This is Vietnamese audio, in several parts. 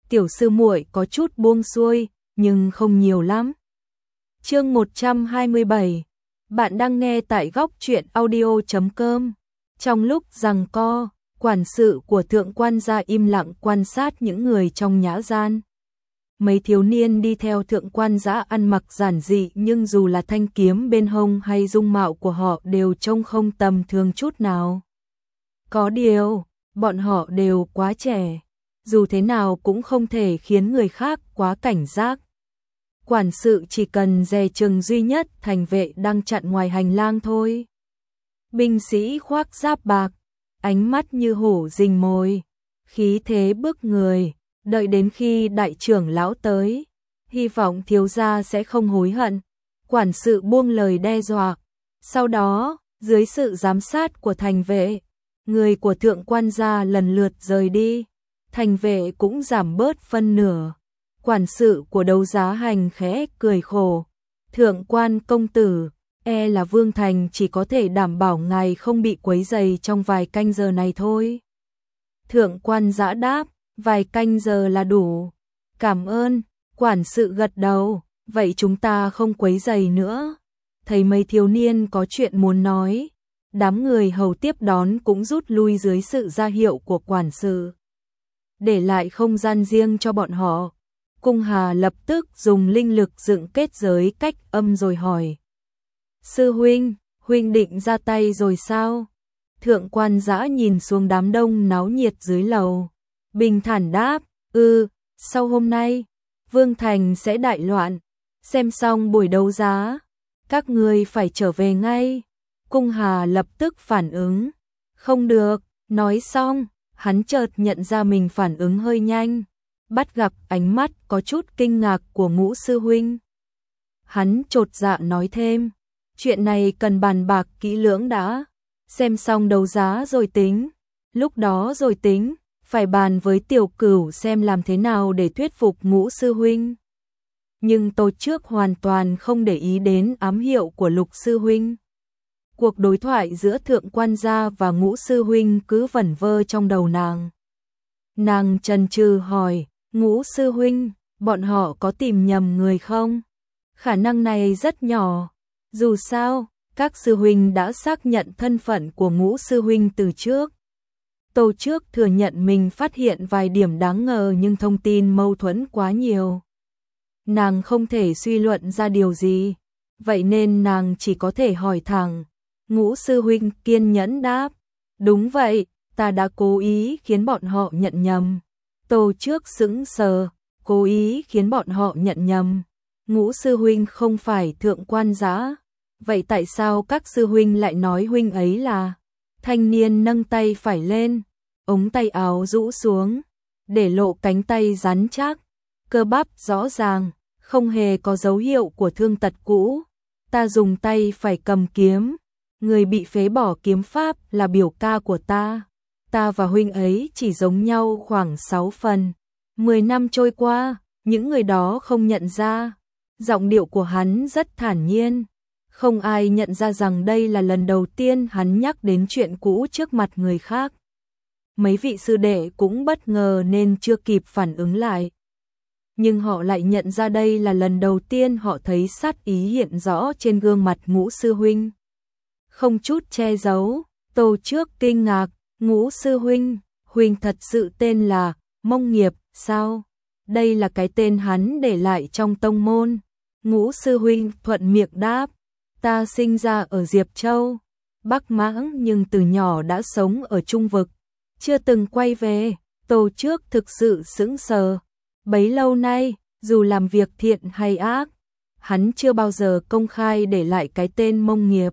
tiểu sư muội có chút buông xuôi, nhưng không nhiều lắm. Chương 127. Bạn đang nghe tại góc truyện audio.com. Trong lúc giằng co, quản sự của thượng quan gia im lặng quan sát những người trong nhã gian. Mấy thiếu niên đi theo thượng quan gia ăn mặc giản dị, nhưng dù là thanh kiếm bên hông hay dung mạo của họ đều trông không tầm thường chút nào. Có điều, bọn họ đều quá trẻ, dù thế nào cũng không thể khiến người khác quá cảnh giác. Quản sự chỉ cần dè chừng duy nhất thành vệ đang chặn ngoài hành lang thôi. Binh sĩ khoác giáp bạc, ánh mắt như hổ rình mồi, khí thế bức người, đợi đến khi đại trưởng lão tới, hy vọng thiếu gia sẽ không hối hận. Quản sự buông lời đe dọa. Sau đó, dưới sự giám sát của thành vệ, người của thượng quan gia lần lượt rời đi, thành vệ cũng giảm bớt phân nửa. Quản sự của đấu giá hành khẽ cười khổ. Thượng quan công tử, e là Vương Thành chỉ có thể đảm bảo ngài không bị quấy rầy trong vài canh giờ này thôi. Thượng quan giã đáp, vài canh giờ là đủ. Cảm ơn, quản sự gật đầu, vậy chúng ta không quấy rầy nữa. Thấy mấy thiếu niên có chuyện muốn nói, đám người hầu tiếp đón cũng rút lui dưới sự ra hiệu của quản sự, để lại không gian riêng cho bọn họ. Cung Hà lập tức dùng linh lực dựng kết giới cách âm rồi hỏi. Sư huynh, huynh định ra tay rồi sao? Thượng quan giã nhìn xuống đám đông náo nhiệt dưới lầu, bình thản đáp, sau hôm nay, Vương Thành sẽ đại loạn, xem xong buổi đấu giá, các ngươi phải trở về ngay. Cung Hà lập tức phản ứng, không được, nói xong, hắn chợt nhận ra mình phản ứng hơi nhanh, bắt gặp ánh mắt có chút kinh ngạc của Ngũ sư huynh. Hắn chột dạ nói thêm, chuyện này cần bàn bạc kỹ lưỡng đã, xem xong đấu giá rồi tính, lúc đó rồi tính, phải bàn với Tiểu Cửu xem làm thế nào để thuyết phục Ngũ sư huynh. Nhưng tôi trước hoàn toàn không để ý đến ám hiệu của Lục sư huynh. Cuộc đối thoại giữa thượng quan gia và Ngũ sư huynh cứ vẩn vơ trong đầu nàng. Nàng chần chừ hỏi, Ngũ sư huynh, bọn họ có tìm nhầm người không? Khả năng này rất nhỏ. Dù sao, các sư huynh đã xác nhận thân phận của Ngũ sư huynh từ trước. Tô trước thừa nhận mình phát hiện vài điểm đáng ngờ, nhưng thông tin mâu thuẫn quá nhiều. Nàng không thể suy luận ra điều gì, vậy nên nàng chỉ có thể hỏi thẳng. Ngũ sư huynh kiên nhẫn đáp, đúng vậy, ta đã cố ý khiến bọn họ nhận nhầm. Tô trước sững sờ, cố ý khiến bọn họ nhận nhầm. Ngũ sư huynh không phải thượng quan giã, vậy tại sao các sư huynh lại nói huynh ấy là? Thanh niên nâng tay phải lên, ống tay áo rũ xuống, để lộ cánh tay rắn chắc, cơ bắp rõ ràng, không hề có dấu hiệu của thương tật cũ. Ta dùng tay phải cầm kiếm, người bị phế bỏ kiếm pháp là biểu ca của ta. Ta và huynh ấy chỉ giống nhau khoảng 6 phần. 10 năm trôi qua, những người đó không nhận ra. Giọng điệu của hắn rất thản nhiên. Không ai nhận ra rằng đây là lần đầu tiên hắn nhắc đến chuyện cũ trước mặt người khác. Mấy vị sư đệ cũng bất ngờ nên chưa kịp phản ứng lại. Nhưng họ lại nhận ra đây là lần đầu tiên họ thấy sát ý hiện rõ trên gương mặt Ngũ sư huynh. Không chút che giấu, Tô trước kinh ngạc, Ngũ sư huynh, huynh thật sự tên là Mông Nghiệp, sao? Đây là cái tên hắn để lại trong tông môn. Ngũ sư huynh thuận miệng đáp, ta sinh ra ở Diệp Châu, Bắc Mãng, nhưng từ nhỏ đã sống ở Trung Vực, chưa từng quay về. Tô trước thực sự sững sờ. Bấy lâu nay, dù làm việc thiện hay ác, hắn chưa bao giờ công khai để lại cái tên Mông Nghiệp.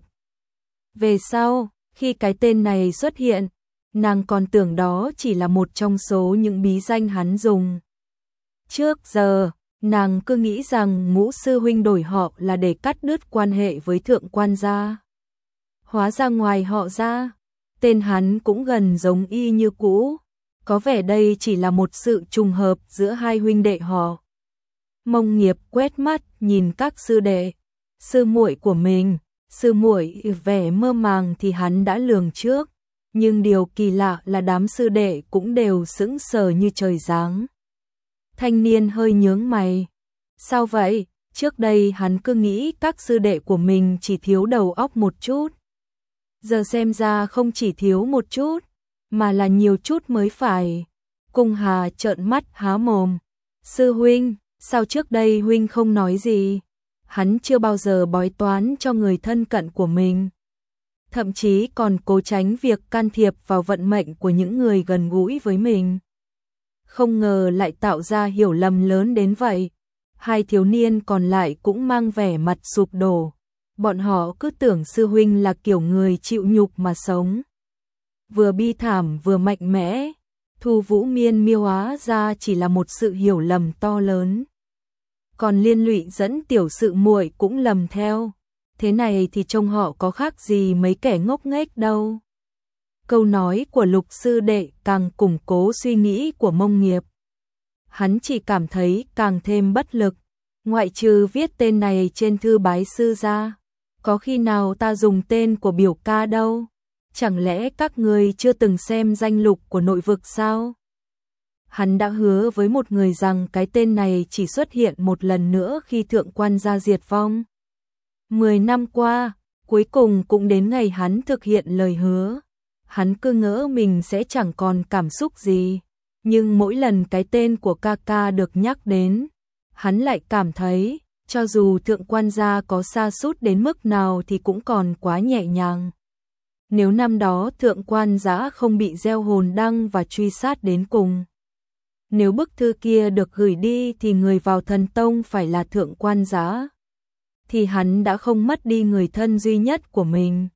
Về sau, khi cái tên này xuất hiện, nàng còn tưởng đó chỉ là một trong số những bí danh hắn dùng. Trước giờ, nàng cứ nghĩ rằng Ngũ sư huynh đổi họ là để cắt đứt quan hệ với thượng quan gia. Hóa ra ngoài họ ra, tên hắn cũng gần giống y như cũ. Có vẻ đây chỉ là một sự trùng hợp giữa hai huynh đệ họ. Mông Nghiệp quét mắt nhìn các sư đệ, sư muội của mình. Sư muội vẻ mơ màng thì hắn đã lường trước, nhưng điều kỳ lạ là đám sư đệ cũng đều sững sờ như trời giáng. Thanh niên hơi nhướng mày. Sao vậy? Trước đây hắn cứ nghĩ các sư đệ của mình chỉ thiếu đầu óc một chút. Giờ xem ra không chỉ thiếu một chút, mà là nhiều chút mới phải. Cung Hà trợn mắt há mồm. Sư huynh, sao trước đây huynh không nói gì? Hắn chưa bao giờ bói toán cho người thân cận của mình. Thậm chí còn cố tránh việc can thiệp vào vận mệnh của những người gần gũi với mình. Không ngờ lại tạo ra hiểu lầm lớn đến vậy. Hai thiếu niên còn lại cũng mang vẻ mặt sụp đổ. Bọn họ cứ tưởng sư huynh là kiểu người chịu nhục mà sống. Vừa bi thảm vừa mạnh mẽ. Thu Vũ Miên miêu hóa ra chỉ là một sự hiểu lầm to lớn. Còn liên lụy dẫn tiểu sự muội cũng lầm theo. Thế này thì trông họ có khác gì mấy kẻ ngốc nghếch đâu. Câu nói của Lục sư đệ càng củng cố suy nghĩ của Mông Nghiệp. Hắn chỉ cảm thấy càng thêm bất lực. Ngoại trừ viết tên này trên thư bái sư ra, có khi nào ta dùng tên của biểu ca đâu? Chẳng lẽ các người chưa từng xem danh lục của nội vực sao? Hắn đã hứa với một người rằng cái tên này chỉ xuất hiện một lần nữa khi thượng quan gia diệt vong. 10 năm qua, cuối cùng cũng đến ngày hắn thực hiện lời hứa. Hắn cứ ngỡ mình sẽ chẳng còn cảm xúc gì, nhưng mỗi lần cái tên của ca ca được nhắc đến, hắn lại cảm thấy, cho dù thượng quan gia có sa sút đến mức nào thì cũng còn quá nhẹ nhàng. Nếu năm đó thượng quan gia không bị gieo hồn đăng và truy sát đến cùng. Nếu bức thư kia được gửi đi thì người vào thần tông phải là thượng quan gia. Thì hắn đã không mất đi người thân duy nhất của mình.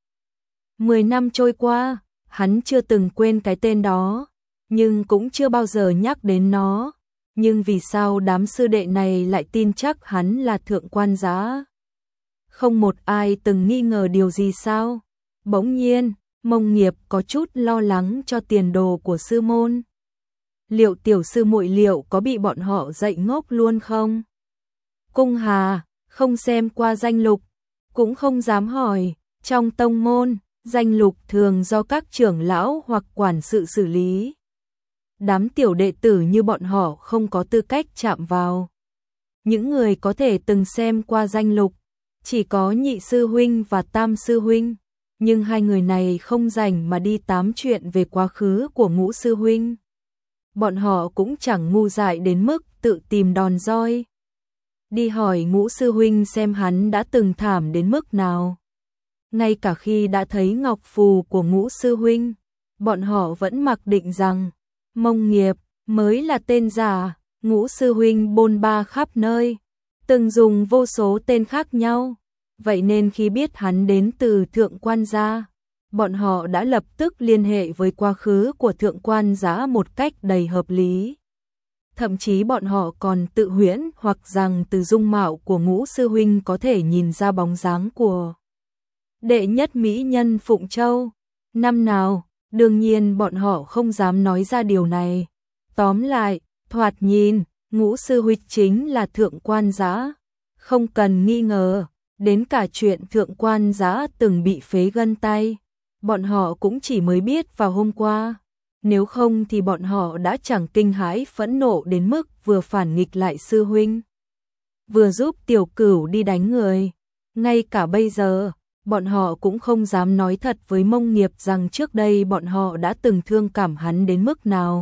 10 năm trôi qua, hắn chưa từng quên cái tên đó, nhưng cũng chưa bao giờ nhắc đến nó. Nhưng vì sao đám sư đệ này lại tin chắc hắn là thượng quan gia? Không một ai từng nghi ngờ điều gì sao? Bỗng nhiên, Mông Nghiệp có chút lo lắng cho tiền đồ của sư môn. Liệu tiểu sư muội liệu có bị bọn họ dạy ngốc luôn không? Cung Hà không xem qua danh lục, cũng không dám hỏi. Trong tông môn, danh lục thường do các trưởng lão hoặc quản sự xử lý. Đám tiểu đệ tử như bọn họ không có tư cách chạm vào. Những người có thể từng xem qua danh lục, chỉ có nhị sư huynh và tam sư huynh. Nhưng hai người này không rảnh mà đi tám chuyện về quá khứ của ngũ sư huynh. Bọn họ cũng chẳng ngu dại đến mức tự tìm đòn roi. Đi hỏi ngũ sư huynh xem hắn đã từng thảm đến mức nào. Ngay cả khi đã thấy ngọc phù của ngũ sư huynh, bọn họ vẫn mặc định rằng Mông Nghiệp mới là tên giả. Ngũ sư huynh bôn ba khắp nơi, từng dùng vô số tên khác nhau. Vậy nên khi biết hắn đến từ thượng quan gia, bọn họ đã lập tức liên hệ với quá khứ của thượng quan gia một cách đầy hợp lý. Thậm chí bọn họ còn tự huyễn hoặc rằng từ dung mạo của ngũ sư huynh có thể nhìn ra bóng dáng của đệ nhất mỹ nhân Phụng Châu. Năm nào, đương nhiên bọn họ không dám nói ra điều này. Tóm lại, thoạt nhìn, ngũ sư huynh chính là thượng quan gia. Không cần nghi ngờ, đến cả chuyện thượng quan gia từng bị phế gân tay, bọn họ cũng chỉ mới biết vào hôm qua. Nếu không thì bọn họ đã chẳng kinh hãi phẫn nộ đến mức vừa phản nghịch lại sư huynh, vừa giúp tiểu cửu đi đánh người. Ngay cả bây giờ, bọn họ cũng không dám nói thật với Mông Nghiệp rằng trước đây bọn họ đã từng thương cảm hắn đến mức nào.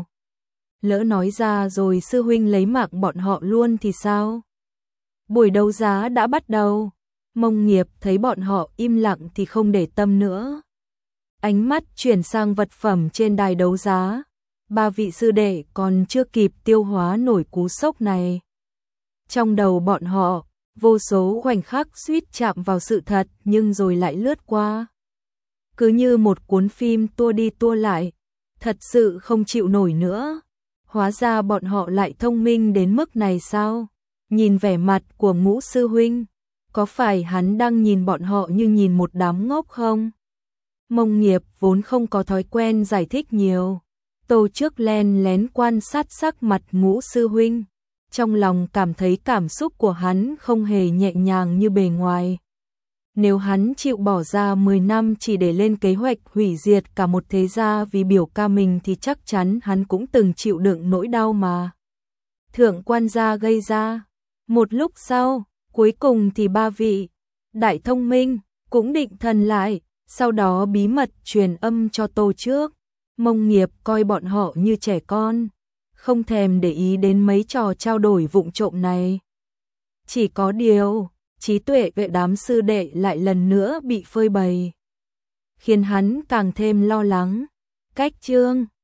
Lỡ nói ra rồi sư huynh lấy mạng bọn họ luôn thì sao? Buổi đấu giá đã bắt đầu. Mông Nghiệp thấy bọn họ im lặng thì không để tâm nữa. Ánh mắt chuyển sang vật phẩm trên đài đấu giá. Ba vị sư đệ còn chưa kịp tiêu hóa nổi cú sốc này. Trong đầu bọn họ, vô số khoảnh khắc suýt chạm vào sự thật nhưng rồi lại lướt qua. Cứ như một cuốn phim tua đi tua lại, thật sự không chịu nổi nữa. Hóa ra bọn họ lại thông minh đến mức này sao? Nhìn vẻ mặt của ngũ sư huynh, có phải hắn đang nhìn bọn họ như nhìn một đám ngốc không? Mông Nghiệp vốn không có thói quen giải thích nhiều. Tô trước len lén quan sát sắc mặt ngũ sư huynh. Trong lòng cảm thấy cảm xúc của hắn không hề nhẹ nhàng như bề ngoài. Nếu hắn chịu bỏ ra 10 năm chỉ để lên kế hoạch hủy diệt cả một thế gia vì biểu ca mình thì chắc chắn hắn cũng từng chịu đựng nỗi đau mà. Thượng quan gia gây ra. Một lúc sau, cuối cùng thì ba vị đại thông minh cũng định thần lại, sau đó bí mật truyền âm cho Tô Trước. Mông Nghiệp coi bọn họ như trẻ con, không thèm để ý đến mấy trò trao đổi vụng trộm này. Chỉ có điều, trí tuệ vệ đám sư đệ lại lần nữa bị phơi bày, khiến hắn càng thêm lo lắng. Cách chương